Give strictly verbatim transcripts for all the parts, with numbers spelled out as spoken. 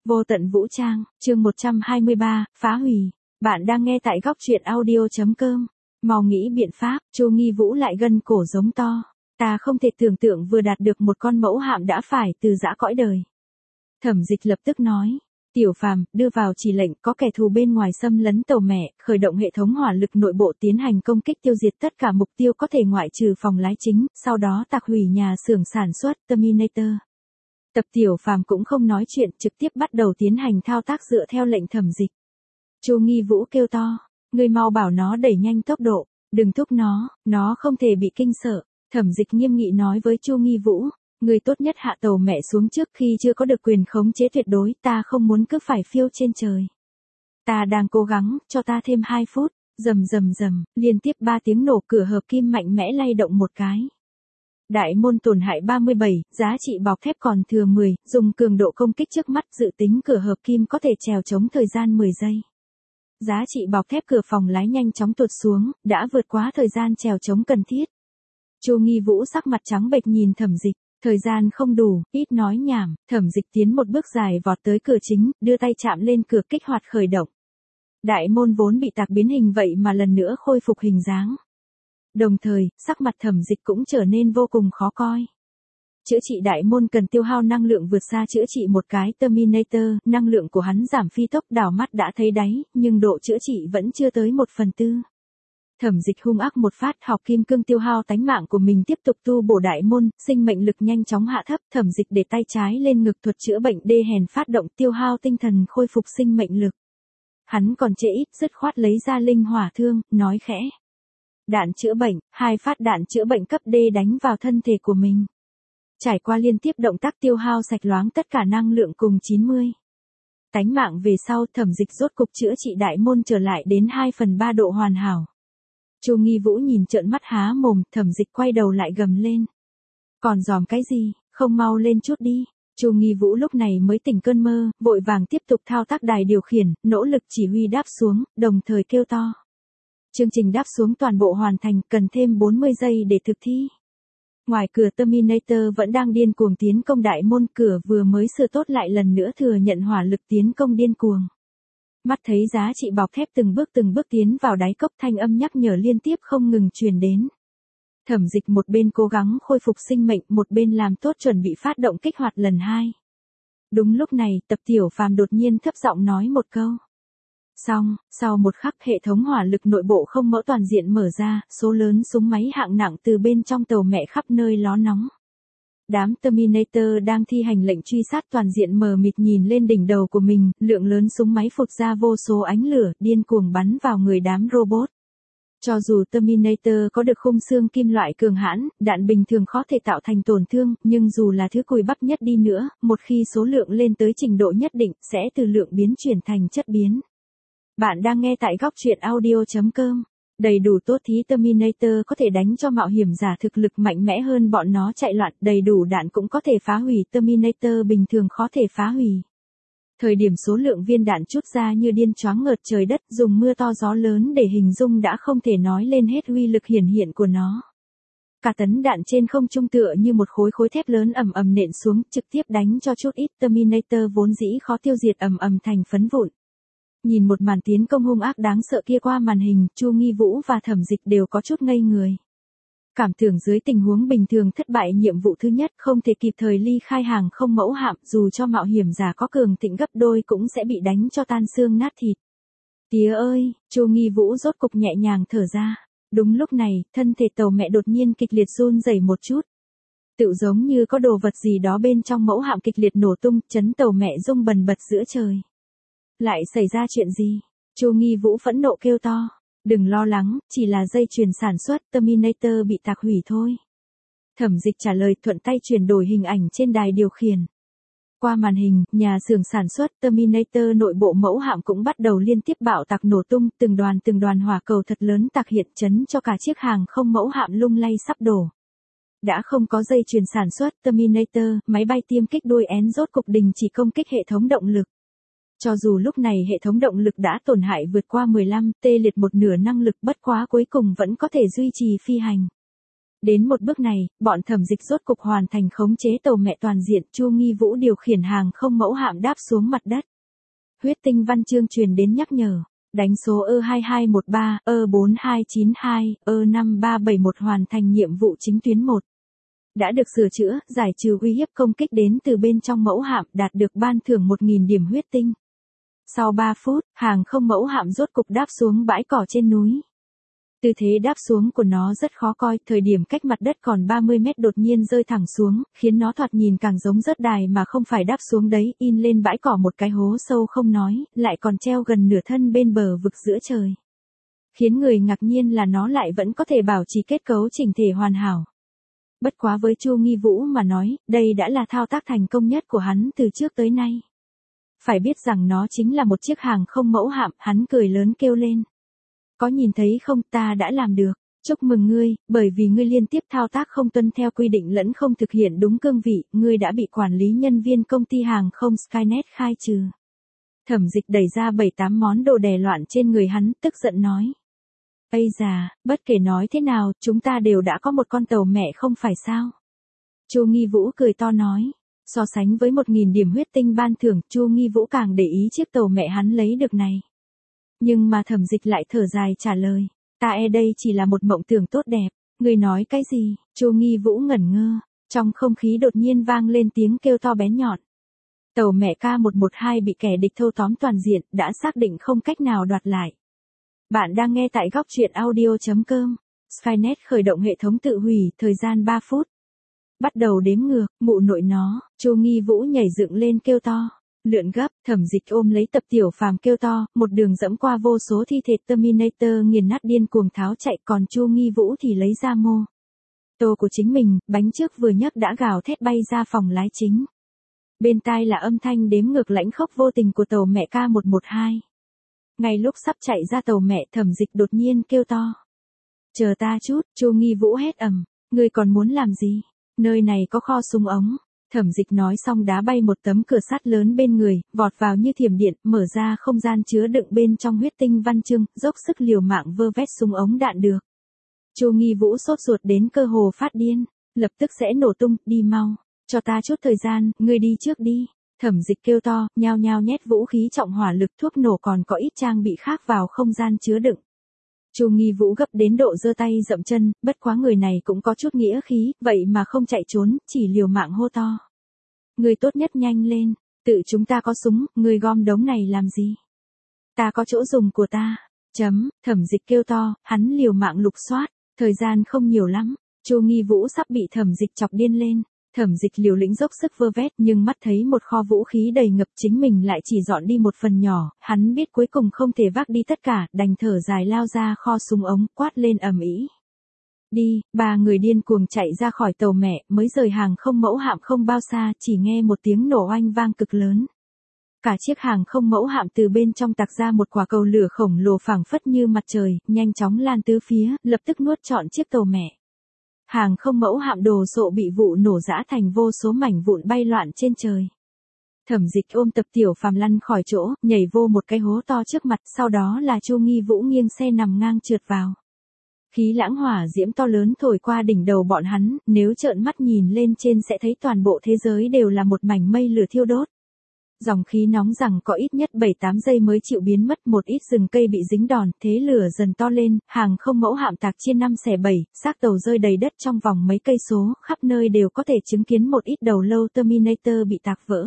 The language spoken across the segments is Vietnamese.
Vô tận vũ trang, chương một trăm hai mươi ba, phá hủy. Bạn đang nghe tại góc truyện audio chấm com. Mau nghĩ biện pháp, Chu Nghi Vũ lại gân cổ giống to. Ta không thể tưởng tượng vừa đạt được một con mẫu hạm đã phải từ giã cõi đời. Thẩm Dịch lập tức nói. Tiểu Phàm, đưa vào chỉ lệnh, có kẻ thù bên ngoài xâm lấn tàu mẹ, khởi động hệ thống hỏa lực nội bộ tiến hành công kích tiêu diệt tất cả mục tiêu có thể ngoại trừ phòng lái chính, sau đó tạc hủy nhà xưởng sản xuất Terminator. Tập Tiểu Phàm cũng không nói chuyện, trực tiếp bắt đầu tiến hành thao tác dựa theo lệnh Thẩm Dịch. Chu Nghi Vũ kêu to, ngươi mau bảo nó đẩy nhanh tốc độ, đừng thúc nó, nó không thể bị kinh sợ. Thẩm Dịch nghiêm nghị nói với Chu Nghi Vũ, ngươi tốt nhất hạ tàu mẹ xuống trước khi chưa có được quyền khống chế tuyệt đối, ta không muốn cứ phải phiêu trên trời. Ta đang cố gắng, cho ta thêm hai phút, rầm rầm rầm, liên tiếp ba tiếng nổ, cửa hợp kim mạnh mẽ lay động một cái. Đại môn tổn hại ba mươi bảy, giá trị bọc thép còn thừa mười, dùng cường độ công kích trước mắt dự tính cửa hợp kim có thể trèo chống thời gian mười giây. Giá trị bọc thép cửa phòng lái nhanh chóng tuột xuống, đã vượt quá thời gian trèo chống cần thiết. Chu Nghi Vũ sắc mặt trắng bệch nhìn Thẩm Dịch, thời gian không đủ, ít nói nhảm. Thẩm Dịch tiến một bước dài vọt tới cửa chính, đưa tay chạm lên cửa kích hoạt khởi động. Đại môn vốn bị tạc biến hình vậy mà lần nữa khôi phục hình dáng. Đồng thời, sắc mặt Thẩm Dịch cũng trở nên vô cùng khó coi. Chữa trị đại môn cần tiêu hao năng lượng vượt xa chữa trị một cái Terminator, năng lượng của hắn giảm phi tốc, đảo mắt đã thấy đáy, nhưng độ chữa trị vẫn chưa tới một phần tư. Thẩm Dịch hung ác một phát, học kim cương tiêu hao tánh mạng của mình tiếp tục tu bổ đại môn, sinh mệnh lực nhanh chóng hạ thấp. Thẩm Dịch để tay trái lên ngực thuật chữa bệnh đê hèn phát động tiêu hao tinh thần khôi phục sinh mệnh lực. Hắn còn trễ ít, dứt khoát lấy ra linh hỏa thương, nói khẽ. Đạn chữa bệnh, hai phát đạn chữa bệnh cấp D đánh vào thân thể của mình. Trải qua liên tiếp động tác tiêu hao sạch loáng tất cả năng lượng cùng chín mươi. Tánh mạng về sau, Thẩm Dịch rốt cục chữa trị đại môn trở lại đến hai phần ba độ hoàn hảo. Chu Nghi Vũ nhìn trợn mắt há mồm, Thẩm Dịch quay đầu lại gầm lên. Còn dòm cái gì, không mau lên chút đi. Chu Nghi Vũ lúc này mới tỉnh cơn mơ, vội vàng tiếp tục thao tác đài điều khiển, nỗ lực chỉ huy đáp xuống, đồng thời kêu to. Chương trình đáp xuống toàn bộ hoàn thành, cần thêm bốn mươi giây để thực thi. Ngoài cửa Terminator vẫn đang điên cuồng tiến công đại môn, cửa vừa mới sửa tốt lại lần nữa thừa nhận hỏa lực tiến công điên cuồng. Mắt thấy giá trị bọc thép từng bước từng bước tiến vào đáy cốc, thanh âm nhắc nhở liên tiếp không ngừng truyền đến. Thẩm Dịch một bên cố gắng khôi phục sinh mệnh, một bên làm tốt chuẩn bị phát động kích hoạt lần hai. Đúng lúc này, Tập Tiểu Phàm đột nhiên thấp giọng nói một câu. Xong, sau một khắc hệ thống hỏa lực nội bộ không mẫu toàn diện mở ra, số lớn súng máy hạng nặng từ bên trong tàu mẹ khắp nơi ló nóng. Đám Terminator đang thi hành lệnh truy sát toàn diện mờ mịt nhìn lên đỉnh đầu của mình, lượng lớn súng máy phụt ra vô số ánh lửa, điên cuồng bắn vào người đám robot. Cho dù Terminator có được khung xương kim loại cường hãn, đạn bình thường khó thể tạo thành tổn thương, nhưng dù là thứ cùi bắp nhất đi nữa, một khi số lượng lên tới trình độ nhất định, sẽ từ lượng biến chuyển thành chất biến. Bạn đang nghe tại góc truyện audio chấm com. Đầy đủ tốt thí Terminator có thể đánh cho mạo hiểm giả thực lực mạnh mẽ hơn bọn nó chạy loạn, đầy đủ đạn cũng có thể phá hủy Terminator bình thường khó thể phá hủy. Thời điểm số lượng viên đạn trút ra như điên choáng ngợt trời đất, dùng mưa to gió lớn để hình dung đã không thể nói lên hết uy lực hiển hiện của nó. Cả tấn đạn trên không trung tựa như một khối khối thép lớn ầm ầm nện xuống, trực tiếp đánh cho chút ít Terminator vốn dĩ khó tiêu diệt ầm ầm thành phấn vụn. Nhìn một màn tiến công hung ác đáng sợ kia qua màn hình, Chu Nghi Vũ và Thẩm Dịch đều có chút ngây người. Cảm tưởng dưới tình huống bình thường thất bại nhiệm vụ thứ nhất, không thể kịp thời ly khai hàng không mẫu hạm, dù cho mạo hiểm giả có cường thịnh gấp đôi cũng sẽ bị đánh cho tan xương nát thịt. Tía ơi, Chu Nghi Vũ rốt cục nhẹ nhàng thở ra. Đúng lúc này, thân thể tàu mẹ đột nhiên kịch liệt run rẩy một chút. Tựu giống như có đồ vật gì đó bên trong mẫu hạm kịch liệt nổ tung, chấn tàu mẹ rung bần bật giữa trời. Lại xảy ra chuyện gì? Chu Nghi Vũ phẫn nộ kêu to. Đừng lo lắng, chỉ là dây chuyền sản xuất Terminator bị tạc hủy thôi. Thẩm Dịch trả lời, thuận tay chuyển đổi hình ảnh trên đài điều khiển. Qua màn hình, nhà xưởng sản xuất Terminator nội bộ mẫu hạm cũng bắt đầu liên tiếp bạo tạc nổ tung, từng đoàn từng đoàn hỏa cầu thật lớn tạc hiện chấn cho cả chiếc hàng không mẫu hạm lung lay sắp đổ. Đã không có dây chuyền sản xuất Terminator, máy bay tiêm kích đuôi én rốt cục đình chỉ công kích hệ thống động lực. Cho dù lúc này hệ thống động lực đã tổn hại vượt qua mười lăm, tê liệt một nửa năng lực, bất quá cuối cùng vẫn có thể duy trì phi hành. Đến một bước này, bọn thẩm dịch rốt cục hoàn thành khống chế tàu mẹ toàn diện, Chu Nghi Vũ điều khiển hàng không mẫu hạm đáp xuống mặt đất. Huyết tinh văn chương truyền đến nhắc nhở, đánh số E hai hai một ba, E bốn hai chín hai, E năm ba bảy một hoàn thành nhiệm vụ chính tuyến một. Đã được sửa chữa, giải trừ uy hiếp công kích đến từ bên trong mẫu hạm, đạt được ban thưởng một nghìn điểm huyết tinh. Sau ba phút, hàng không mẫu hạm rốt cục đáp xuống bãi cỏ trên núi. Tư thế đáp xuống của nó rất khó coi, thời điểm cách mặt đất còn ba mươi mét đột nhiên rơi thẳng xuống, khiến nó thoạt nhìn càng giống rớt đài mà không phải đáp xuống đấy, in lên bãi cỏ một cái hố sâu không nói, lại còn treo gần nửa thân bên bờ vực giữa trời. Khiến người ngạc nhiên là nó lại vẫn có thể bảo trì kết cấu chỉnh thể hoàn hảo. Bất quá với Chu Nghi Vũ mà nói, đây đã là thao tác thành công nhất của hắn từ trước tới nay. Phải biết rằng nó chính là một chiếc hàng không mẫu hạm, hắn cười lớn kêu lên. Có nhìn thấy không, ta đã làm được, chúc mừng ngươi, bởi vì ngươi liên tiếp thao tác không tuân theo quy định lẫn không thực hiện đúng cương vị, ngươi đã bị quản lý nhân viên công ty hàng không Skynet khai trừ. Thẩm Dịch đẩy ra bảy tám món đồ đè loạn trên người hắn, tức giận nói. Ây già, bất kể nói thế nào, chúng ta đều đã có một con tàu mẹ không phải sao? Chu Nghi Vũ cười to nói. So sánh với một nghìn điểm huyết tinh ban thưởng, Chu Nghi Vũ càng để ý chiếc tàu mẹ hắn lấy được này. Nhưng mà Thẩm Dịch lại thở dài trả lời, ta e đây chỉ là một mộng tưởng tốt đẹp, người nói cái gì? Chu Nghi Vũ ngẩn ngơ, trong không khí đột nhiên vang lên tiếng kêu to bén nhọn. Tàu mẹ K một một hai bị kẻ địch thâu tóm toàn diện, đã xác định không cách nào đoạt lại. Bạn đang nghe tại góc truyện audio chấm com. Skynet khởi động hệ thống tự hủy, thời gian ba phút. Bắt đầu đếm ngược, mụ nội nó, Chu Nghi Vũ nhảy dựng lên kêu to. Lượn gấp, Thẩm Dịch ôm lấy Tập Tiểu Phàm kêu to, một đường dẫm qua vô số thi thể Terminator nghiền nát điên cuồng tháo chạy, còn Chu Nghi Vũ thì lấy ra mô tô của chính mình, bánh trước vừa nhấc đã gào thét bay ra phòng lái chính. Bên tai là âm thanh đếm ngược lãnh khốc vô tình của tàu mẹ K một một hai. Ngay lúc sắp chạy ra tàu mẹ, Thẩm Dịch đột nhiên kêu to. Chờ ta chút, Chu Nghi Vũ hét ầm, ngươi còn muốn làm gì? Nơi này có kho súng ống. Thẩm Dịch nói xong đá bay một tấm cửa sắt lớn bên người, vọt vào như thiểm điện, mở ra không gian chứa đựng bên trong huyết tinh văn chương, dốc sức liều mạng vơ vét súng ống đạn được. Chu Nghi Vũ sốt ruột đến cơ hồ phát điên, lập tức sẽ nổ tung, đi mau, cho ta chút thời gian, ngươi đi trước đi. Thẩm Dịch kêu to, nhao nhao nhét vũ khí trọng hỏa lực thuốc nổ còn có ít trang bị khác vào không gian chứa đựng. Chu Nghi Vũ gấp đến độ giơ tay dậm chân, bất quá người này cũng có chút nghĩa khí, vậy mà không chạy trốn, chỉ liều mạng hô to. Người tốt nhất nhanh lên, tự chúng ta có súng, người gom đống này làm gì? Ta có chỗ dùng của ta. Chấm, Thẩm Dịch kêu to, hắn liều mạng lục soát, thời gian không nhiều lắm, Chu Nghi Vũ sắp bị Thẩm Dịch chọc điên lên. Thẩm Dịch liều lĩnh dốc sức vơ vét nhưng mắt thấy một kho vũ khí đầy ngập chính mình lại chỉ dọn đi một phần nhỏ, hắn biết cuối cùng không thể vác đi tất cả, đành thở dài lao ra kho súng ống, quát lên ầm ĩ. Đi, ba người điên cuồng chạy ra khỏi tàu mẹ, mới rời hàng không mẫu hạm không bao xa, chỉ nghe một tiếng nổ oanh vang cực lớn. Cả chiếc hàng không mẫu hạm từ bên trong tạc ra một quả cầu lửa khổng lồ phảng phất như mặt trời, nhanh chóng lan tứ phía, lập tức nuốt trọn chiếc tàu mẹ. Hàng không mẫu hạm đồ sộ bị vụ nổ rã thành vô số mảnh vụn bay loạn trên trời. Thẩm Dịch ôm Tập Tiểu Phàm lăn khỏi chỗ, nhảy vô một cái hố to trước mặt, sau đó là Chu Nghi Vũ nghiêng xe nằm ngang trượt vào. Khí lãng hỏa diễm to lớn thổi qua đỉnh đầu bọn hắn, nếu trợn mắt nhìn lên trên sẽ thấy toàn bộ thế giới đều là một mảnh mây lửa thiêu đốt. Dòng khí nóng rằng có ít nhất bảy tám giây mới chịu biến mất, một ít rừng cây bị dính đòn, thế lửa dần to lên, hàng không mẫu hạm tạc chia năm xẻ bảy, xác tàu rơi đầy đất trong vòng mấy cây số, khắp nơi đều có thể chứng kiến một ít đầu lâu Terminator bị tạc vỡ.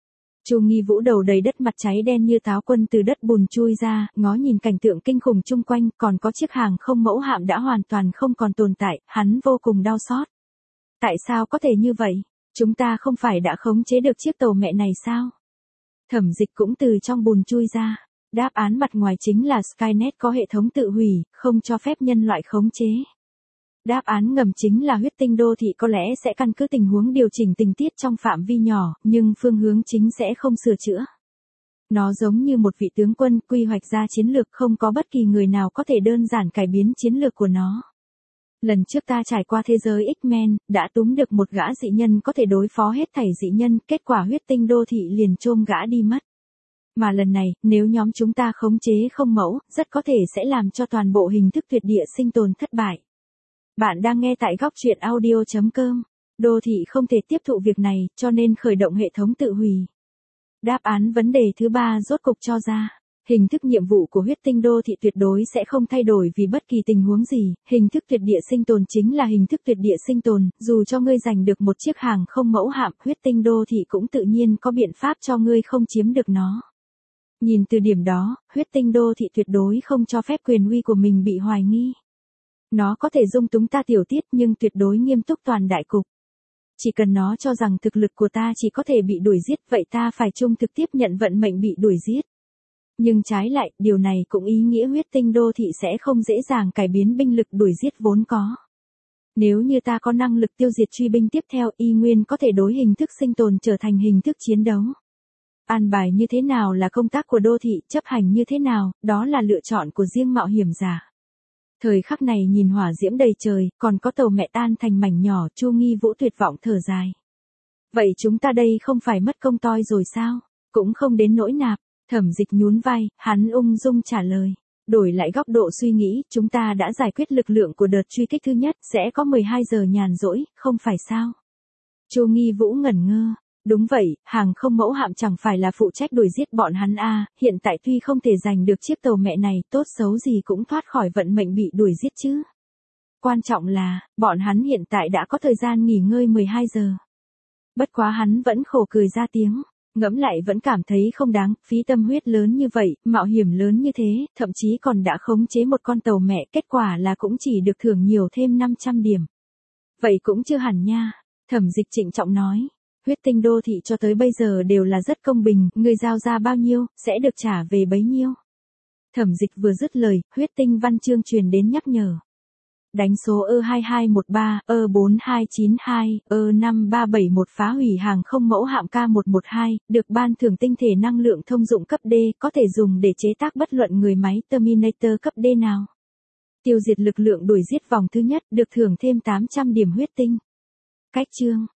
Chu Nghi Vũ đầu đầy đất mặt cháy đen như táo quân từ đất bùn chui ra, ngó nhìn cảnh tượng kinh khủng chung quanh, còn có chiếc hàng không mẫu hạm đã hoàn toàn không còn tồn tại, hắn vô cùng đau xót. Tại sao có thể như vậy? Chúng ta không phải đã khống chế được chiếc tàu mẹ này sao? Thẩm Dịch cũng từ trong bùn chui ra. Đáp án mặt ngoài chính là Skynet có hệ thống tự hủy, không cho phép nhân loại khống chế. Đáp án ngầm chính là huyết tinh đô thị có lẽ sẽ căn cứ tình huống điều chỉnh tình tiết trong phạm vi nhỏ, nhưng phương hướng chính sẽ không sửa chữa. Nó giống như một vị tướng quân quy hoạch ra chiến lược, không có bất kỳ người nào có thể đơn giản cải biến chiến lược của nó. Lần trước ta trải qua thế giới X-Men, đã túm được một gã dị nhân có thể đối phó hết thảy dị nhân, kết quả huyết tinh đô thị liền chôm gã đi mất. Mà lần này, nếu nhóm chúng ta khống chế không mẫu, rất có thể sẽ làm cho toàn bộ hình thức tuyệt địa sinh tồn thất bại. Bạn đang nghe tại góc truyện audio chấm com. Đô thị không thể tiếp thụ việc này, cho nên khởi động hệ thống tự hủy. Đáp án vấn đề thứ ba rốt cục cho ra. Hình thức nhiệm vụ của huyết tinh đô thị tuyệt đối sẽ không thay đổi vì bất kỳ tình huống gì. Hình thức tuyệt địa sinh tồn chính là hình thức tuyệt địa sinh tồn, dù cho ngươi giành được một chiếc hàng không mẫu hạm, huyết tinh đô thị cũng tự nhiên có biện pháp cho ngươi không chiếm được nó. Nhìn từ điểm đó, huyết tinh đô thị tuyệt đối không cho phép quyền uy của mình bị hoài nghi. Nó có thể dung túng ta tiểu tiết nhưng tuyệt đối nghiêm túc toàn đại cục. Chỉ cần nó cho rằng thực lực của ta chỉ có thể bị đuổi giết, vậy ta phải trung thực tiếp nhận vận mệnh bị đuổi giết. Nhưng trái lại, điều này cũng ý nghĩa huyết tinh đô thị sẽ không dễ dàng cải biến binh lực đuổi giết vốn có. Nếu như ta có năng lực tiêu diệt truy binh tiếp theo, y nguyên có thể đối hình thức sinh tồn trở thành hình thức chiến đấu. An bài như thế nào là công tác của đô thị, chấp hành như thế nào, đó là lựa chọn của riêng mạo hiểm giả. Thời khắc này nhìn hỏa diễm đầy trời, còn có tàu mẹ tan thành mảnh nhỏ, Chu Nghi Vũ tuyệt vọng thở dài. Vậy chúng ta đây không phải mất công toi rồi sao? Cũng không đến nỗi nạp. Thẩm Dịch nhún vai, hắn ung dung trả lời. Đổi lại góc độ suy nghĩ, chúng ta đã giải quyết lực lượng của đợt truy kích thứ nhất, sẽ có mười hai giờ nhàn rỗi, không phải sao? Chu Nghi Vũ ngẩn ngơ. Đúng vậy, hàng không mẫu hạm chẳng phải là phụ trách đuổi giết bọn hắn à, hiện tại tuy không thể giành được chiếc tàu mẹ này, tốt xấu gì cũng thoát khỏi vận mệnh bị đuổi giết chứ. Quan trọng là, bọn hắn hiện tại đã có thời gian nghỉ ngơi mười hai giờ. Bất quá hắn vẫn khổ cười ra tiếng, ngẫm lại vẫn cảm thấy không đáng, phí tâm huyết lớn như vậy, mạo hiểm lớn như thế, thậm chí còn đã khống chế một con tàu mẹ, kết quả là cũng chỉ được thưởng nhiều thêm năm trăm điểm. Vậy cũng chưa hẳn nha, Thẩm Dịch trịnh trọng nói. Huyết tinh đô thị cho tới bây giờ đều là rất công bình, người giao ra bao nhiêu, sẽ được trả về bấy nhiêu. Thẩm Dịch vừa dứt lời, huyết tinh văn chương truyền đến nhắc nhở. Đánh số ơ hai hai một ba, ơ bốn hai chín hai, ơ năm ba bảy một phá hủy hàng không mẫu hạm K một một hai, được ban thưởng tinh thể năng lượng thông dụng cấp D, có thể dùng để chế tác bất luận người máy Terminator cấp D nào. Tiêu diệt lực lượng đuổi giết vòng thứ nhất, được thưởng thêm tám trăm điểm huyết tinh. Cách chương